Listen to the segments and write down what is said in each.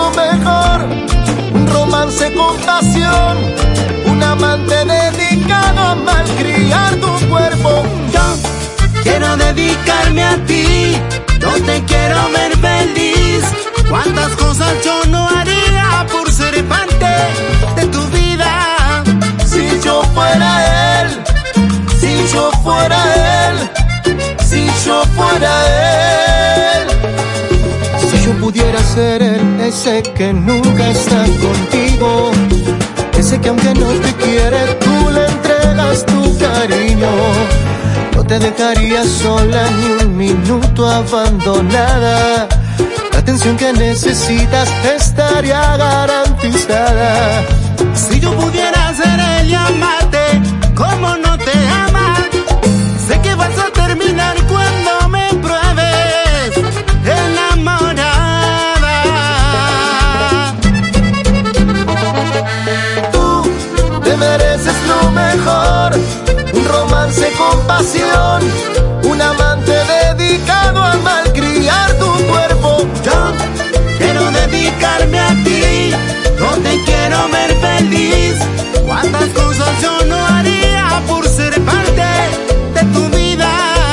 lo mejor, un romance con pasión, un amante dedicado a malcriar tu cuerpo. Yo quiero dedicarme a ti, yo te quiero ver feliz. Cuántas cosas yo no haría por ser parte de tu vida. Si yo fuera él, si yo fuera él, si yo fuera él. Si yo pudiera ser él, ese que nunca está contigo, ese que aunque no te quiere, tú le entregas tu cariño. No te dejaría sola ni un minuto abandonada. La atención que necesitas estaría garantizada. Si yo pudiera ser él y amarte como no te ama, sé que vas a terminar cuando me pruebes enamorada. Tú te mereces lo mejor, un romance con pasión, un amante dedicado a malcriar tu cuerpo. Yo quiero dedicarme a ti, yo te quiero ver feliz. Cuántas cosas yo no haría por ser parte de tu vida.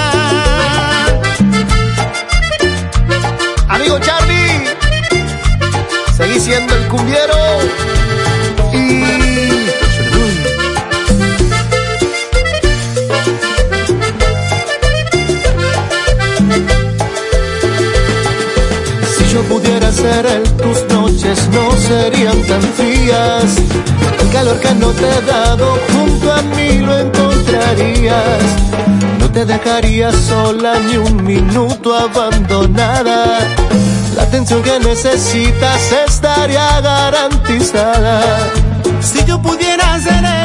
Amigo Charlie, seguí siendo el cumbiero y si yo pudiera ser él, tus noches no serían tan frías. El calor que no te he dado junto a mí lo encontrarías. No te dejaría sola ni un minuto abandonada. La atención que necesitas estaría garantizada. Si yo pudiera ser él